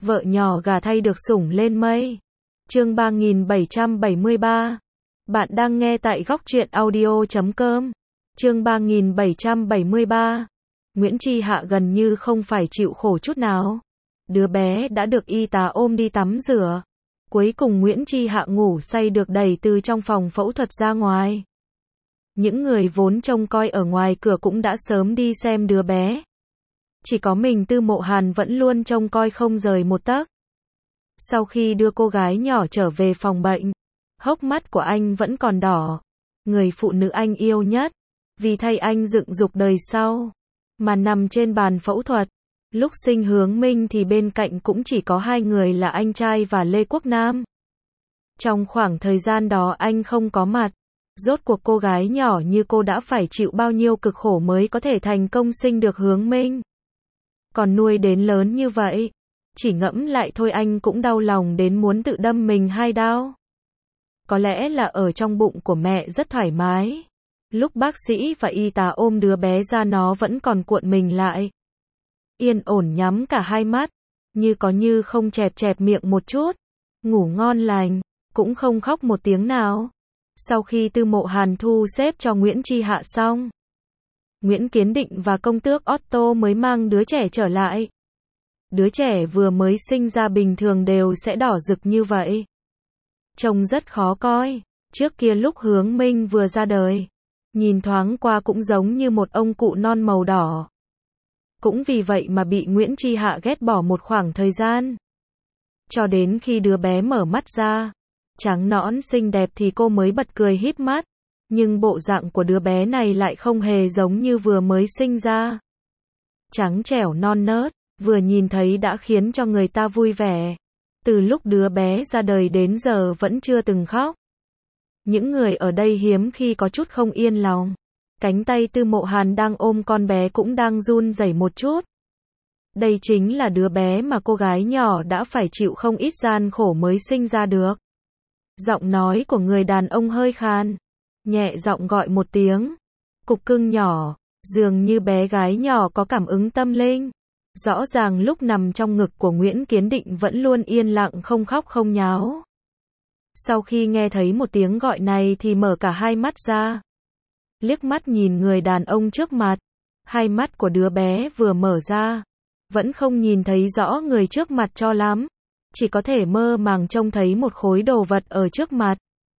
Vợ nhỏ gà thay được sủng lên mây. Chương 3773. Bạn đang nghe tại góc truyện audio.com. Chương 3773. Nguyễn Chi Hạ gần như không phải chịu khổ chút nào. Đứa bé đã được y tá ôm đi tắm rửa. Cuối cùng Nguyễn Chi Hạ ngủ say được đẩy từ trong phòng phẫu thuật ra ngoài. Những người vốn trông coi ở ngoài cửa cũng đã sớm đi xem đứa bé. Chỉ có mình Tư Mộ Hàn vẫn luôn trông coi không rời một tấc. Sau khi đưa cô gái nhỏ trở về phòng bệnh, hốc mắt của anh vẫn còn đỏ. Người phụ nữ anh yêu nhất, vì thay anh dựng dục đời sau, mà nằm trên bàn phẫu thuật. Lúc sinh Hướng Minh thì bên cạnh cũng chỉ có hai người là anh trai và Lê Quốc Nam. Trong khoảng thời gian đó anh không có mặt. Rốt cuộc cô gái nhỏ như cô đã phải chịu bao nhiêu cực khổ mới có thể thành công sinh được Hướng Minh. Còn nuôi đến lớn như vậy, chỉ ngẫm lại thôi anh cũng đau lòng đến muốn tự đâm mình 2 đao. Có lẽ là ở trong bụng của mẹ rất thoải mái. Lúc bác sĩ và y tá ôm đứa bé ra nó vẫn còn cuộn mình lại. Yên ổn nhắm cả hai mắt, như có như không chẹp chẹp miệng một chút. Ngủ ngon lành, cũng không khóc một tiếng nào. Sau khi Tư Mộ Hàn thu xếp cho Nguyễn Chi Hạ xong, Nguyễn Kiến Định và công tước Otto mới mang đứa trẻ trở lại. Đứa trẻ vừa mới sinh ra bình thường đều sẽ đỏ rực như vậy. Trông rất khó coi. Trước kia lúc Hướng Minh vừa ra đời, nhìn thoáng qua cũng giống như một ông cụ non màu đỏ. Cũng vì vậy mà bị Nguyễn Chi Hạ ghét bỏ một khoảng thời gian. Cho đến khi đứa bé mở mắt ra, trắng nõn xinh đẹp thì cô mới bật cười híp mắt. Nhưng bộ dạng của đứa bé này lại không hề giống như vừa mới sinh ra. Trắng trẻo non nớt, vừa nhìn thấy đã khiến cho người ta vui vẻ. Từ lúc đứa bé ra đời đến giờ vẫn chưa từng khóc. Những người ở đây hiếm khi có chút không yên lòng. Cánh tay Tư Mộ Hàn đang ôm con bé cũng đang run rẩy một chút. Đây chính là đứa bé mà cô gái nhỏ đã phải chịu không ít gian khổ mới sinh ra được. Giọng nói của người đàn ông hơi khàn, nhẹ giọng gọi một tiếng. Cục cưng nhỏ, dường như bé gái nhỏ có cảm ứng tâm linh. Rõ ràng lúc nằm trong ngực của Nguyễn Kiến Định vẫn luôn yên lặng không khóc không nháo. Sau khi nghe thấy một tiếng gọi này thì mở cả hai mắt ra. Liếc mắt nhìn người đàn ông trước mặt. Hai mắt của đứa bé vừa mở ra, vẫn không nhìn thấy rõ người trước mặt cho lắm. Chỉ có thể mơ màng trông thấy một khối đồ vật ở trước mặt.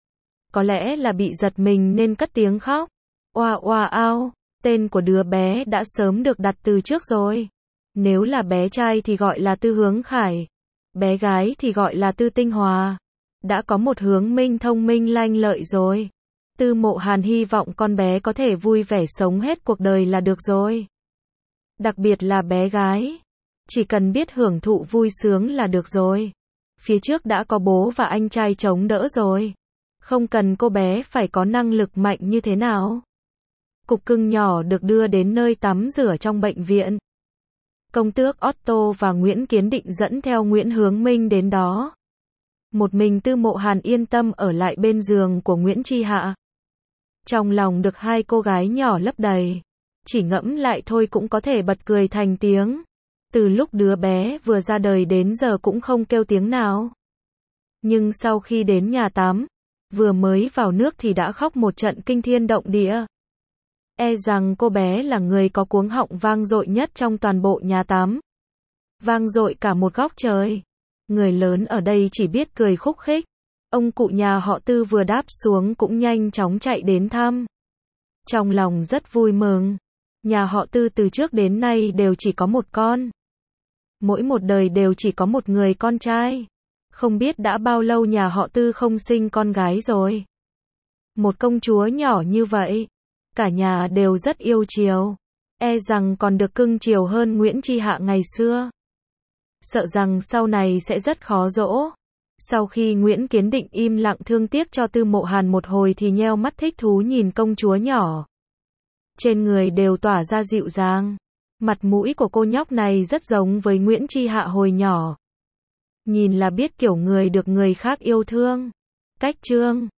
Có lẽ là bị giật mình nên cất tiếng khóc. Oa oa ao, tên của đứa bé đã sớm được đặt từ trước rồi. Nếu là bé trai thì gọi là Tư Hướng Khải. Bé gái thì gọi là Tư Tinh Hòa. Đã có một Hướng Minh thông minh lanh lợi rồi. Tư Mộ Hàn hy vọng con bé có thể vui vẻ sống hết cuộc đời là được rồi. Đặc biệt là bé gái. Chỉ cần biết hưởng thụ vui sướng là được rồi. Phía trước đã có bố và anh trai chống đỡ rồi. Không cần cô bé phải có năng lực mạnh như thế nào. Cục cưng nhỏ được đưa đến nơi tắm rửa trong bệnh viện. Công tước Otto và Nguyễn Kiến Định dẫn theo Nguyễn Hướng Minh đến đó. Một mình Tư Mộ Hàn yên tâm ở lại bên giường của Nguyễn Chi Hạ. Trong lòng được hai cô gái nhỏ lấp đầy. Chỉ ngẫm lại thôi cũng có thể bật cười thành tiếng. Từ lúc đứa bé vừa ra đời đến giờ cũng không kêu tiếng nào. Nhưng sau khi đến nhà tắm, vừa mới vào nước thì đã khóc một trận kinh thiên động địa. E rằng cô bé là người có cuống họng vang dội nhất trong toàn bộ nhà tắm. Vang dội cả một góc trời. Người lớn ở đây chỉ biết cười khúc khích. Ông cụ nhà họ Tư vừa đáp xuống cũng nhanh chóng chạy đến thăm. Trong lòng rất vui mừng. Nhà họ Tư từ trước đến nay đều chỉ có một con. Mỗi một đời đều chỉ có một người con trai. Không biết đã bao lâu nhà họ Tư không sinh con gái rồi. Một công chúa nhỏ như vậy. Cả nhà đều rất yêu chiều. E rằng còn được cưng chiều hơn Nguyễn Chi Hạ ngày xưa. Sợ rằng sau này sẽ rất khó dỗ. Sau khi Nguyễn Kiến Định im lặng thương tiếc cho Tư Mộ Hàn một hồi thì nheo mắt thích thú nhìn công chúa nhỏ. Trên người đều tỏa ra dịu dàng. Mặt mũi của cô nhóc này rất giống với Nguyễn Chi Hạ hồi nhỏ. Nhìn là biết kiểu người được người khác yêu thương. Cách trương,